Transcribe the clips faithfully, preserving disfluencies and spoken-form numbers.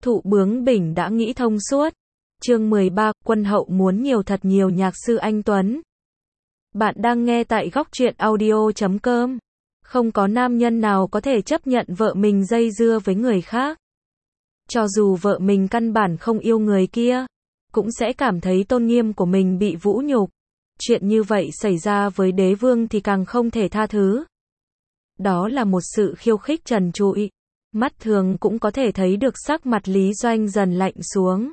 Thụ bướng bỉnh đã nghĩ thông suốt. Chương mười ba, quân hậu muốn nhiều thật nhiều. Nhạc sư anh Tuấn. Bạn đang nghe tại góc truyện audio chấm com. Không có nam nhân nào có thể chấp nhận vợ mình dây dưa với người khác. Cho dù vợ mình căn bản không yêu người kia, cũng sẽ cảm thấy tôn nghiêm của mình bị vũ nhục. Chuyện như vậy xảy ra với đế vương thì càng không thể tha thứ. Đó là một sự khiêu khích trần trụi. Mắt thường cũng có thể thấy được sắc mặt Lý Doanh dần lạnh xuống.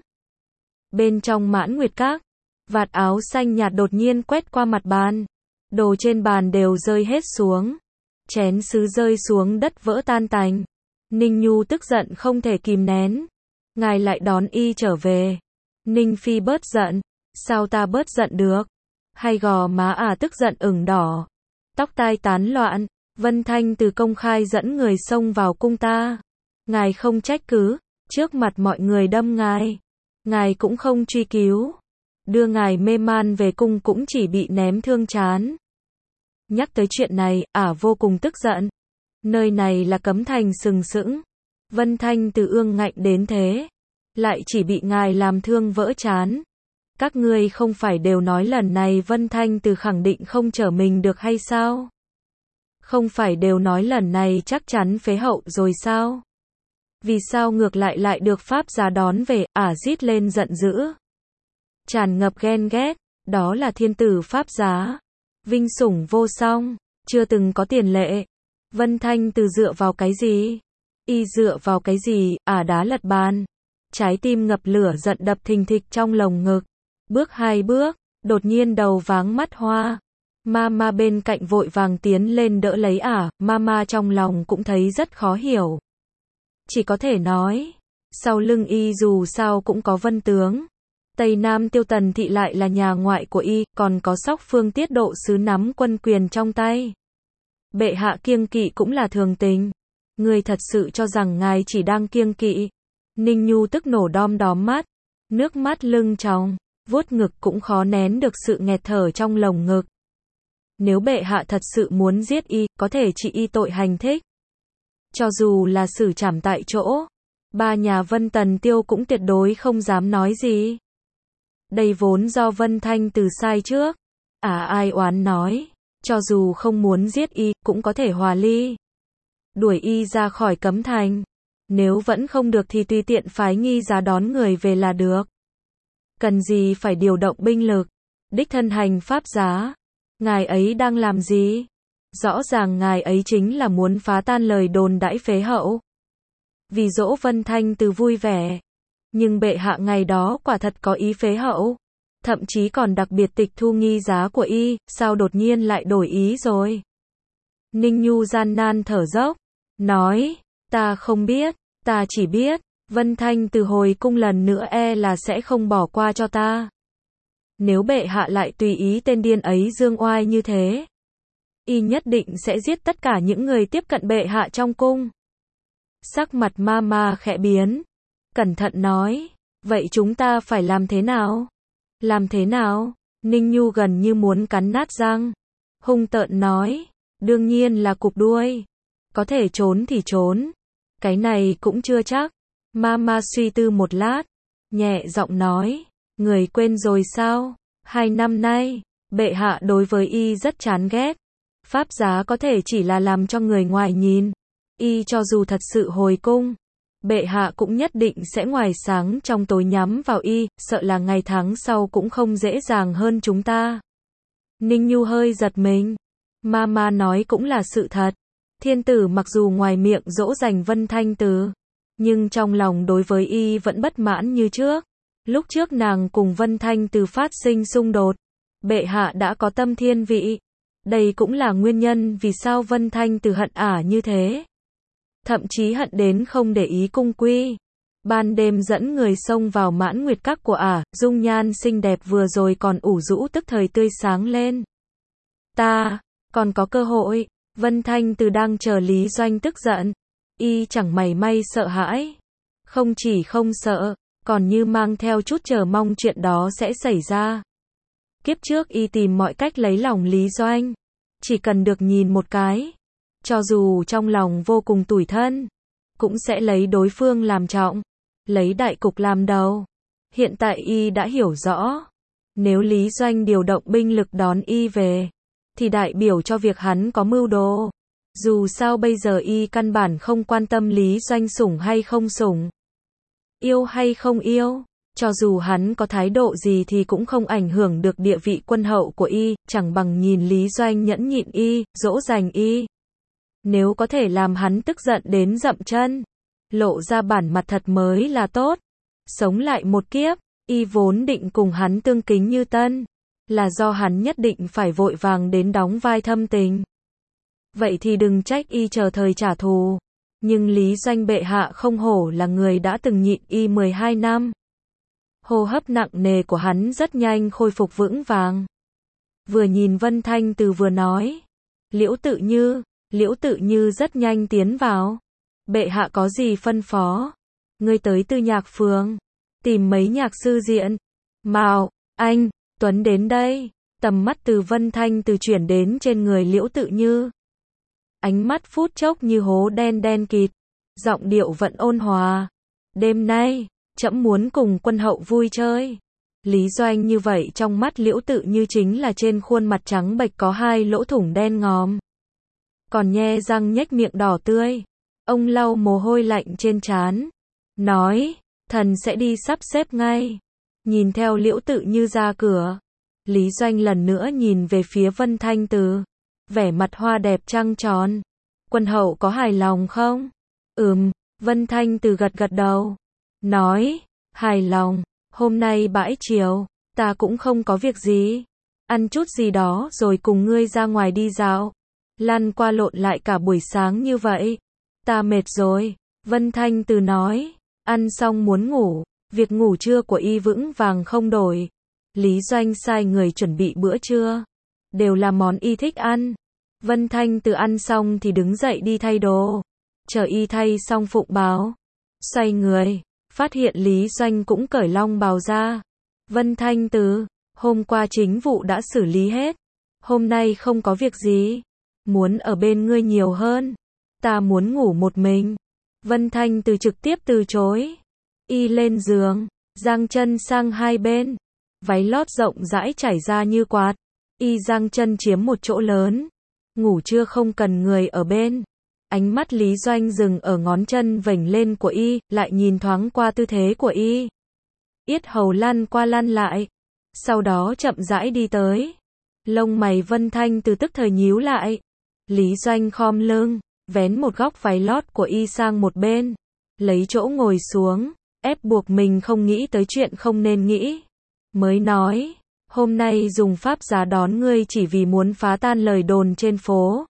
Bên trong Mãn Nguyệt Các, vạt áo xanh nhạt đột nhiên quét qua mặt bàn. Đồ trên bàn đều rơi hết xuống. Chén sứ rơi xuống đất vỡ tan tành. Ninh Nhu tức giận không thể kìm nén. Ngài lại đón y trở về. Ninh Phi bớt giận. Sao ta bớt giận được? Hay gò má à tức giận ửng đỏ. Tóc tai tán loạn. Vân Thanh từ công khai dẫn người xông vào cung ta. Ngài không trách cứ. Trước mặt mọi người đâm ngài. Ngài cũng không truy cứu. Đưa ngài mê man về cung cũng chỉ bị ném thương chán. Nhắc tới chuyện này, ả vô cùng tức giận. Nơi này là cấm thành sừng sững. Vân Thanh từ ương ngạnh đến thế. Lại chỉ bị ngài làm thương vỡ chán. Các ngươi không phải đều nói lần này Vân Thanh từ khẳng định không trở mình được hay sao? Không phải đều nói lần này chắc chắn phế hậu rồi sao? Vì sao ngược lại lại được pháp giá đón về? Ả rít lên giận dữ. Tràn ngập ghen ghét. Đó là thiên tử pháp giá. Vinh sủng vô song. Chưa từng có tiền lệ. Vân Thanh từ dựa vào cái gì? Y dựa vào cái gì? Ả đá lật bàn. Trái tim ngập lửa giận đập thình thịch trong lồng ngực. Bước hai bước. Đột nhiên đầu váng mắt hoa. Mama bên cạnh vội vàng tiến lên đỡ lấy ả. Mama trong lòng cũng thấy rất khó hiểu. Chỉ có thể nói. Sau lưng y dù sao cũng có Vân tướng. Tây Nam Tiêu Tần Thị lại là nhà ngoại của y. Còn có Sóc Phương Tiết Độ sứ nắm quân quyền trong tay. Bệ hạ kiêng kỵ cũng là thường tình. Người thật sự cho rằng ngài chỉ đang kiêng kỵ. Ninh Nhu tức nổ đom đóm mắt. Nước mắt lưng tròng. Vuốt ngực cũng khó nén được sự nghẹt thở trong lồng ngực. Nếu bệ hạ thật sự muốn giết y, có thể trị y tội hành thích. Cho dù là xử trảm tại chỗ, ba nhà Vân Tần Tiêu cũng tuyệt đối không dám nói gì. Đây vốn do Vân Thanh từ sai trước. À ai oán nói, cho dù không muốn giết y, cũng có thể hòa ly. Đuổi y ra khỏi cấm thành. Nếu vẫn không được thì tùy tiện phái nghi giá đón người về là được. Cần gì phải điều động binh lực, đích thân hành pháp giá. Ngài ấy đang làm gì? Rõ ràng ngài ấy chính là muốn phá tan lời đồn đãi phế hậu. Vì dỗ Vân Thanh từ vui vẻ. Nhưng bệ hạ ngày đó quả thật có ý phế hậu. Thậm chí còn đặc biệt tịch thu nghi giá của y, sao đột nhiên lại đổi ý rồi? Ninh Nhu gian nan thở dốc. Nói, ta không biết, ta chỉ biết, Vân Thanh từ hồi cung lần nữa e là sẽ không bỏ qua cho ta. Nếu bệ hạ lại tùy ý tên điên ấy dương oai như thế, y nhất định sẽ giết tất cả những người tiếp cận bệ hạ trong cung. Sắc mặt Mama khẽ biến. Cẩn thận nói. Vậy chúng ta phải làm thế nào? Làm thế nào? Ninh Nhu gần như muốn cắn nát răng. Hung tợn nói. Đương nhiên là cụp đuôi. Có thể trốn thì trốn. Cái này cũng chưa chắc. Mama suy tư một lát. Nhẹ giọng nói. Người quên rồi sao? Hai năm nay, bệ hạ đối với y rất chán ghét. Pháp giá có thể chỉ là làm cho người ngoài nhìn. Y cho dù thật sự hồi cung, bệ hạ cũng nhất định sẽ ngoài sáng trong tối nhắm vào y, sợ là ngày tháng sau cũng không dễ dàng hơn chúng ta. Ninh Nhu hơi giật mình. Mama nói cũng là sự thật. Thiên tử mặc dù ngoài miệng dỗ dành Vân Thanh từ, nhưng trong lòng đối với y vẫn bất mãn như trước. Lúc trước nàng cùng Vân Thanh từ phát sinh xung đột, bệ hạ đã có tâm thiên vị. Đây cũng là nguyên nhân vì sao Vân Thanh từ hận ả như thế. Thậm chí hận đến không để ý cung quy. Ban đêm dẫn người xông vào Mãn Nguyệt Các của ả, dung nhan xinh đẹp vừa rồi còn ủ rũ tức thời tươi sáng lên. Ta, còn có cơ hội. Vân Thanh từ đang chờ Lý Doanh tức giận. Y chẳng mảy may sợ hãi. Không chỉ không sợ, còn như mang theo chút chờ mong chuyện đó sẽ xảy ra. Kiếp trước y tìm mọi cách lấy lòng Lý Doanh. Chỉ cần được nhìn một cái, cho dù trong lòng vô cùng tủi thân, cũng sẽ lấy đối phương làm trọng. lấy đại cục làm đầu. Hiện tại y đã hiểu rõ, nếu Lý Doanh điều động binh lực đón y về, thì đại biểu cho việc hắn có mưu đồ. Dù sao bây giờ y căn bản không quan tâm Lý Doanh sủng hay không sủng, yêu hay không yêu. Cho dù hắn có thái độ gì thì cũng không ảnh hưởng được địa vị quân hậu của y, chẳng bằng nhìn Lý Doanh nhẫn nhịn y, dỗ dành y. Nếu có thể làm hắn tức giận đến dậm chân, lộ ra bản mặt thật mới là tốt. Sống lại một kiếp, y vốn định cùng hắn tương kính như tân, là do hắn nhất định phải vội vàng đến đóng vai thâm tình. Vậy thì đừng trách y chờ thời trả thù. Nhưng Lý Doanh bệ hạ không hổ là người đã từng nhịn y mười hai năm. Hô hấp nặng nề của hắn rất nhanh khôi phục vững vàng. Vừa nhìn Vân Thanh Từ vừa nói. Liễu Tự Như, Liễu Tự Như rất nhanh tiến vào. Bệ hạ có gì phân phó? Ngươi tới Tư Nhạc Phường, tìm mấy nhạc sư diện. Mạo, anh, Tuấn đến đây. Tầm mắt từ Vân Thanh Từ chuyển đến trên người Liễu Tự Như. Ánh mắt phút chốc như hố đen đen kịt. Giọng điệu vẫn ôn hòa. Đêm nay, trẫm muốn cùng quân hậu vui chơi. Lý Doanh như vậy trong mắt Liễu Tự Như chính là trên khuôn mặt trắng bệch có hai lỗ thủng đen ngòm. Còn nhe răng nhếch miệng đỏ tươi. Ông lau mồ hôi lạnh trên trán. Nói, thần sẽ đi sắp xếp ngay. Nhìn theo Liễu Tự Như ra cửa. Lý Doanh lần nữa nhìn về phía Vân Thanh Từ. Vẻ mặt hoa đẹp trăng tròn. Quân hậu có hài lòng không? Ừm, Vân Thanh Từ gật gật đầu. Nói, hài lòng, hôm nay bãi chiều, ta cũng không có việc gì. Ăn chút gì đó rồi cùng ngươi ra ngoài đi dạo. Lăn qua lộn lại cả buổi sáng như vậy. Ta mệt rồi, Vân Thanh Từ nói. Ăn xong muốn ngủ, việc ngủ trưa của y vững vàng không đổi. Lý Doanh sai người chuẩn bị bữa trưa. Đều là món y thích ăn. Vân Thanh Từ ăn xong thì đứng dậy đi thay đồ. Chờ y thay xong phụng bào. Xoay người, phát hiện Lý Doanh cũng cởi long bào ra. Vân Thanh Từ, hôm qua chính vụ đã xử lý hết. Hôm nay không có việc gì. Muốn ở bên ngươi nhiều hơn. Ta muốn ngủ một mình. Vân Thanh Từ trực tiếp từ chối. Y lên giường, giang chân sang hai bên. Váy lót rộng rãi trải ra như quạt. Y giang chân chiếm một chỗ lớn. Ngủ trưa không cần người ở bên. Ánh mắt Lý Doanh dừng ở ngón chân vểnh lên của y, lại nhìn thoáng qua tư thế của y. Yết hầu lăn qua lăn lại. Sau đó chậm rãi đi tới. Lông mày Vân Thanh Từ tức thời nhíu lại. Lý Doanh khom lưng, vén một góc váy lót của y sang một bên. Lấy chỗ ngồi xuống, ép buộc mình không nghĩ tới chuyện không nên nghĩ. Mới nói, hôm nay dùng pháp giá đón ngươi chỉ vì muốn phá tan lời đồn trên phố.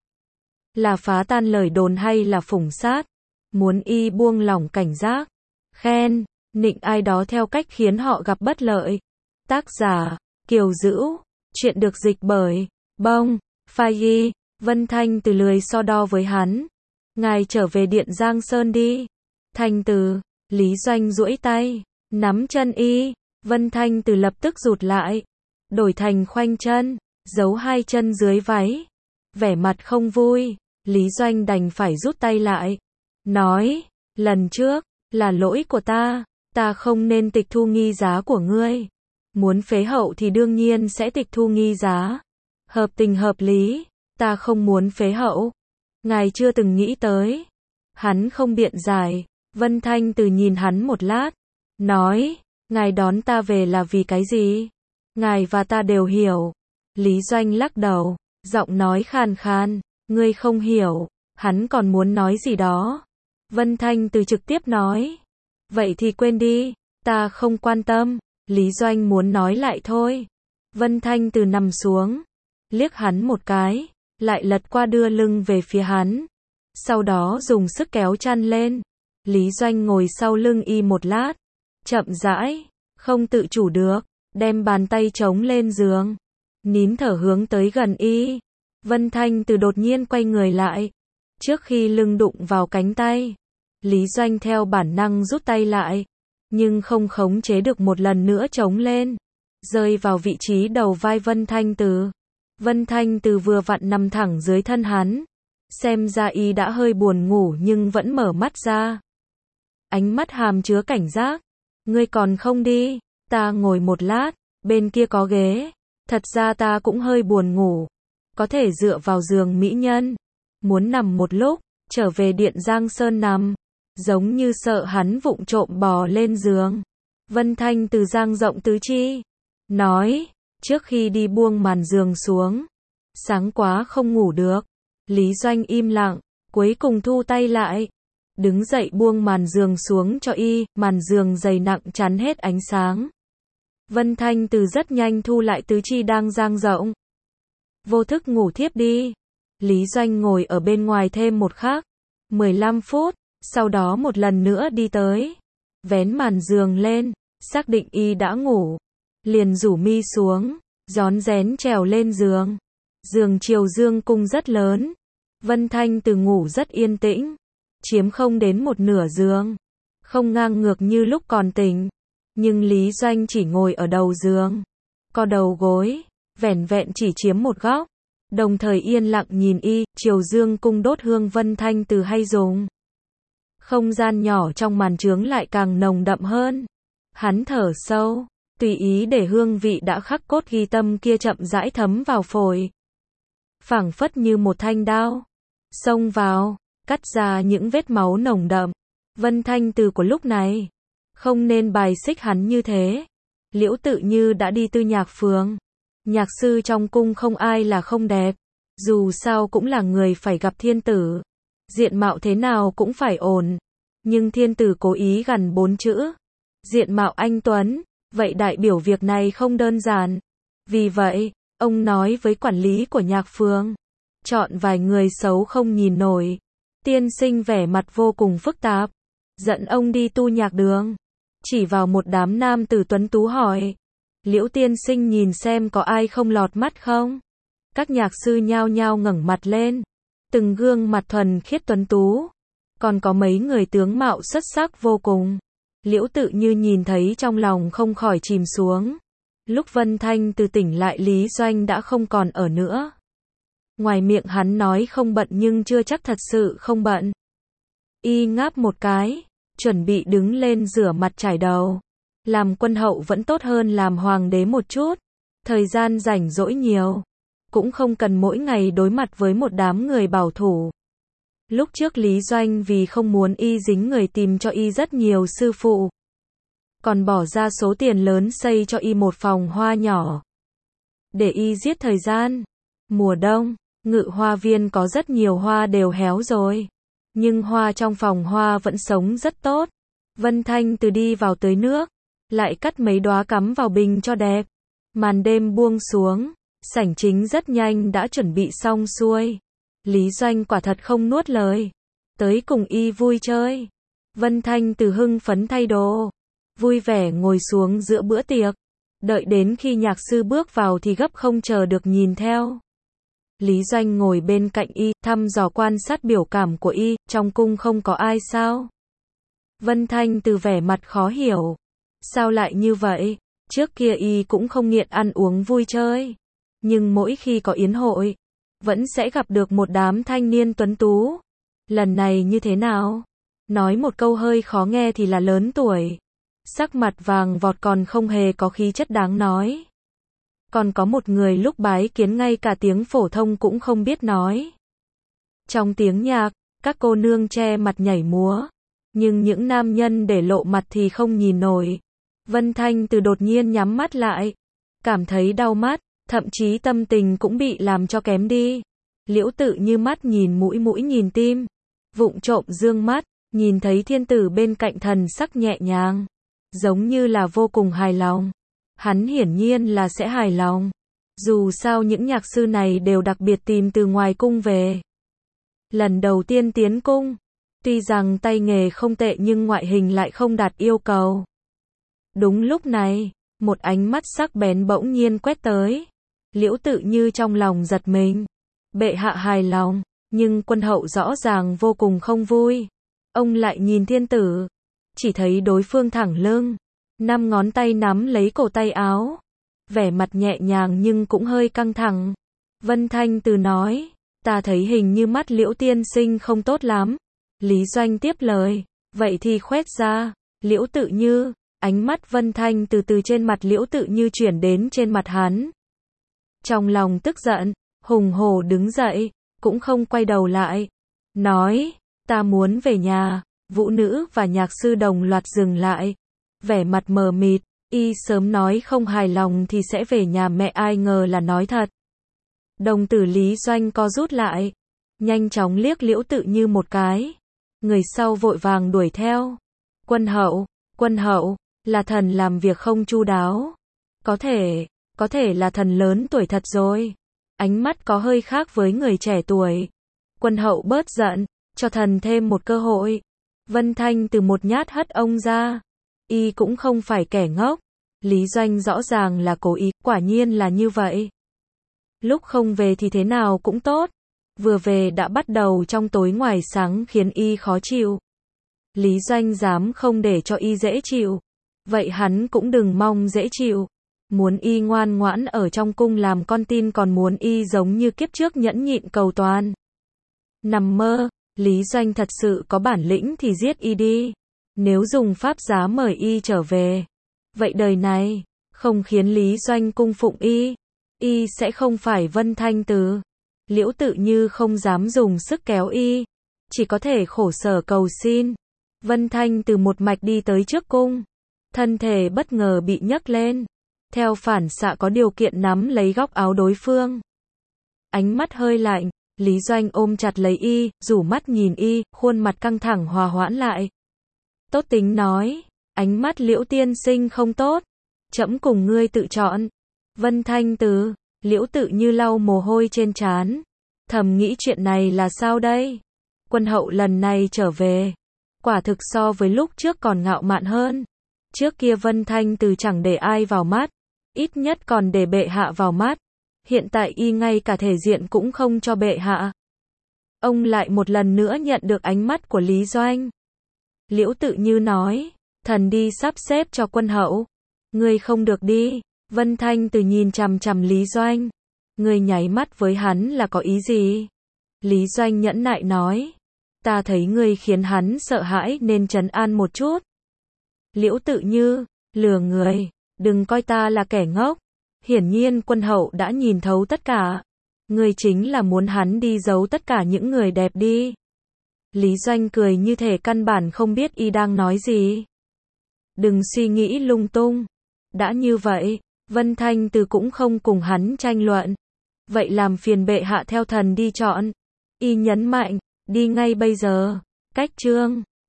Là phá tan lời đồn hay là phủng sát? Muốn y buông lỏng cảnh giác. Khen, nịnh ai đó theo cách khiến họ gặp bất lợi. Tác giả, Kiều Dữu. Chuyện được dịch bởi Bông, Phai Y. Vân Thanh Từ lười so đo với hắn. Ngài trở về Điện Giang Sơn đi. Thanh Từ, Lý Doanh duỗi tay, nắm chân y. Vân Thanh Từ lập tức rụt lại. Đổi thành khoanh chân, giấu hai chân dưới váy. Vẻ mặt không vui. Lý Doanh đành phải rút tay lại. Nói, lần trước, là lỗi của ta. Ta không nên tịch thu nghi giá của ngươi. Muốn phế hậu thì đương nhiên sẽ tịch thu nghi giá. Hợp tình hợp lý. Ta không muốn phế hậu. Ngài chưa từng nghĩ tới. Hắn không biện giải. Vân Thanh Từ nhìn hắn một lát. Nói, ngài đón ta về là vì cái gì? Ngài và ta đều hiểu. Lý Doanh lắc đầu, giọng nói khàn khàn. Ngươi không hiểu. Hắn còn muốn nói gì đó. Vân Thanh Từ trực tiếp nói. Vậy thì quên đi. Ta không quan tâm. Lý Doanh muốn nói lại thôi. Vân Thanh Từ nằm xuống. Liếc hắn một cái. Lại lật qua đưa lưng về phía hắn. Sau đó dùng sức kéo chăn lên. Lý Doanh ngồi sau lưng y một lát. Chậm rãi. Không tự chủ được. Đem bàn tay chống lên giường. Nín thở hướng tới gần y. Vân Thanh Từ đột nhiên quay người lại. Trước khi lưng đụng vào cánh tay. Lý Doanh theo bản năng rút tay lại. Nhưng không khống chế được một lần nữa chống lên. Rơi vào vị trí đầu vai Vân Thanh Từ. Vân Thanh Từ vừa vặn nằm thẳng dưới thân hắn. Xem ra y đã hơi buồn ngủ nhưng vẫn mở mắt ra. ánh mắt hàm chứa cảnh giác. Ngươi còn không đi, ta ngồi một lát, bên kia có ghế. Thật ra ta cũng hơi buồn ngủ, có thể dựa vào giường mỹ nhân. Muốn nằm một lúc, trở về điện Giang Sơn nằm, giống như sợ hắn vụng trộm bò lên giường. Vân Thanh từ giang rộng tứ chi, nói, trước khi đi buông màn giường xuống. Sáng quá không ngủ được. Lý Doanh im lặng, cuối cùng thu tay lại. Đứng dậy buông màn giường xuống cho y, màn giường dày nặng chắn hết ánh sáng. Vân Thanh từ rất nhanh thu lại tứ chi đang dang rộng. Vô thức ngủ thiếp đi. Lý Doanh ngồi ở bên ngoài thêm một khắc, mười lăm phút, sau đó một lần nữa đi tới. Vén màn giường lên, xác định y đã ngủ. Liền rủ mi xuống, rón rén trèo lên giường. Giường Triều Dương cung rất lớn. Vân Thanh từ ngủ rất yên tĩnh, chiếm không đến một nửa giường. Không ngang ngược như lúc còn tỉnh. Nhưng Lý Doanh chỉ ngồi ở đầu giường, co đầu gối, vẻn vẹn chỉ chiếm một góc. Đồng thời yên lặng nhìn y, Triều Dương cung đốt hương Vân Thanh từ hay dùng. Không gian nhỏ trong màn trướng lại càng nồng đậm hơn. Hắn thở sâu, tùy ý để hương vị đã khắc cốt ghi tâm kia chậm rãi thấm vào phổi. Phảng phất như một thanh đao, xông vào, cắt ra những vết máu nồng đậm. Vân Thanh từ của lúc này, không nên bài xích hắn như thế. Liễu Tự Như đã đi Tư Nhạc Phường. Nhạc sư trong cung không ai là không đẹp. Dù sao cũng là người phải gặp thiên tử. Diện mạo thế nào cũng phải ổn. Nhưng thiên tử cố ý gằn bốn chữ. Diện mạo anh tuấn. Vậy đại biểu việc này không đơn giản. Vì vậy, ông nói với quản lý của Nhạc Phường. Chọn vài người xấu không nhìn nổi. Tiên sinh vẻ mặt vô cùng phức tạp. Dẫn ông đi Tu Nhạc Đường. Chỉ vào một đám nam tử tuấn tú hỏi. Liễu tiên sinh nhìn xem có ai không lọt mắt không? Các nhạc sư nhao nhao ngẩng mặt lên. Từng gương mặt thuần khiết tuấn tú. Còn có mấy người tướng mạo xuất sắc vô cùng. Liễu Tự Như nhìn thấy trong lòng không khỏi chìm xuống. Lúc Vân Thanh từ tỉnh lại Lý Doanh đã không còn ở nữa. Ngoài miệng hắn nói không bận nhưng chưa chắc thật sự không bận. Y ngáp một cái, chuẩn bị đứng lên rửa mặt chải đầu. Làm quân hậu vẫn tốt hơn làm hoàng đế một chút. Thời gian rảnh rỗi nhiều. Cũng không cần mỗi ngày đối mặt với một đám người bảo thủ. Lúc trước Lý Doanh vì không muốn y dính người tìm cho y rất nhiều sư phụ. Còn bỏ ra số tiền lớn xây cho y một phòng hoa nhỏ. Để y giết thời gian. Mùa đông, Ngự Hoa Viên có rất nhiều hoa đều héo rồi. Nhưng hoa trong phòng hoa vẫn sống rất tốt. Vân Thanh từ đi vào tưới nước. Lại cắt mấy đóa cắm vào bình cho đẹp. Màn đêm buông xuống. Sảnh chính rất nhanh đã chuẩn bị xong xuôi. Lý Doanh quả thật không nuốt lời. Tới cùng y vui chơi. Vân Thanh từ hưng phấn thay đồ. Vui vẻ ngồi xuống giữa bữa tiệc. Đợi đến khi nhạc sư bước vào thì gấp không chờ được nhìn theo. Lý Doanh ngồi bên cạnh y, thăm dò quan sát biểu cảm của y, trong cung không có ai sao? Vân Thanh từ vẻ mặt khó hiểu. Sao lại như vậy? Trước kia y cũng không nghiện ăn uống vui chơi. Nhưng mỗi khi có yến hội, vẫn sẽ gặp được một đám thanh niên tuấn tú. Lần này như thế nào? Nói một câu hơi khó nghe thì là lớn tuổi. Sắc mặt vàng vọt còn không hề có khí chất đáng nói. Còn có một người lúc bái kiến ngay cả tiếng phổ thông cũng không biết nói. Trong tiếng nhạc, các cô nương che mặt nhảy múa. Nhưng những nam nhân để lộ mặt thì không nhìn nổi. Vân Thanh từ đột nhiên nhắm mắt lại. Cảm thấy đau mắt, thậm chí tâm tình cũng bị làm cho kém đi. Liễu Tự Như mắt nhìn mũi mũi nhìn tim. Vụng trộm dương mắt, nhìn thấy thiên tử bên cạnh thần sắc nhẹ nhàng. Giống như là vô cùng hài lòng. Hắn hiển nhiên là sẽ hài lòng. Dù sao những nhạc sư này đều đặc biệt tìm từ ngoài cung về. Lần đầu tiên tiến cung. Tuy rằng tay nghề không tệ nhưng ngoại hình lại không đạt yêu cầu. Đúng lúc này, một ánh mắt sắc bén bỗng nhiên quét tới. Liễu Tự Như trong lòng giật mình. Bệ hạ hài lòng, nhưng quân hậu rõ ràng vô cùng không vui. Ông lại nhìn thiên tử. Chỉ thấy đối phương thẳng lưng. Năm ngón tay nắm lấy cổ tay áo. Vẻ mặt nhẹ nhàng nhưng cũng hơi căng thẳng. Vân Thanh từ nói. Ta thấy hình như mắt Liễu tiên sinh không tốt lắm. Lý Doanh tiếp lời. Vậy thì khoét ra. Liễu Tự Như, ánh mắt Vân Thanh từ từ trên mặt Liễu Tự Như chuyển đến trên mặt hắn. Trong lòng tức giận, hùng hổ đứng dậy, cũng không quay đầu lại. Nói, ta muốn về nhà. Vũ nữ và nhạc sư đồng loạt dừng lại. Vẻ mặt mờ mịt, y sớm nói không hài lòng thì sẽ về nhà mẹ, ai ngờ là nói thật. Đồng tử Lý Doanh co rút lại, nhanh chóng liếc Liễu Tự Như một cái. Người sau vội vàng đuổi theo. Quân hậu, quân hậu, là thần làm việc không chu đáo. Có thể, có thể là thần lớn tuổi thật rồi. Ánh mắt có hơi khác với người trẻ tuổi. Quân hậu bớt giận, cho thần thêm một cơ hội. Vân Thanh từ một nhát hất ông ra. Y cũng không phải kẻ ngốc. Lý Doanh rõ ràng là cố ý, quả nhiên là như vậy. Lúc không về thì thế nào cũng tốt. Vừa về đã bắt đầu trong tối ngoài sáng khiến y khó chịu. Lý Doanh dám không để cho y dễ chịu. Vậy hắn cũng đừng mong dễ chịu. Muốn y ngoan ngoãn ở trong cung làm con tin, còn muốn y giống như kiếp trước nhẫn nhịn cầu toàn. Nằm mơ, Lý Doanh thật sự có bản lĩnh thì giết y đi. Nếu dùng pháp giá mời y trở về. Vậy đời này, không khiến Lý Doanh cung phụng y, y sẽ không phải Vân Thanh Từ. Liễu Tự Như không dám dùng sức kéo y, chỉ có thể khổ sở cầu xin. Vân Thanh Từ một mạch đi tới trước cung, thân thể bất ngờ bị nhấc lên, theo phản xạ có điều kiện nắm lấy góc áo đối phương. Ánh mắt hơi lạnh, Lý Doanh ôm chặt lấy y, rủ mắt nhìn y, khuôn mặt căng thẳng hòa hoãn lại. Tốt tính nói, ánh mắt Liễu tiên sinh không tốt, trẫm cùng ngươi tự chọn. Vân Thanh Từ, Liễu Tự Như lau mồ hôi trên trán, thầm nghĩ chuyện này là sao đây? Quân hậu lần này trở về, quả thực so với lúc trước còn ngạo mạn hơn. Trước kia Vân Thanh Từ chẳng để ai vào mắt, ít nhất còn để bệ hạ vào mắt. Hiện tại y ngay cả thể diện cũng không cho bệ hạ. Ông lại một lần nữa nhận được ánh mắt của Lý Doanh. Liễu Tự Như nói, thần đi sắp xếp cho quân hậu. Ngươi không được đi. Vân Thanh Từ nhìn chằm chằm Lý Doanh. Ngươi nháy mắt với hắn là có ý gì? Lý Doanh nhẫn nại nói, ta thấy ngươi khiến hắn sợ hãi nên trấn an một chút. Liễu Tự Như, lừa người, đừng coi ta là kẻ ngốc. Hiển nhiên quân hậu đã nhìn thấu tất cả. Ngươi chính là muốn hắn đi giấu tất cả những người đẹp đi. Lý Doanh cười như thể căn bản không biết y đang nói gì. Đừng suy nghĩ lung tung. Đã như vậy, Vân Thanh Từ cũng không cùng hắn tranh luận. Vậy làm phiền bệ hạ theo thần đi chọn. Y nhấn mạnh, đi ngay bây giờ. Cách chương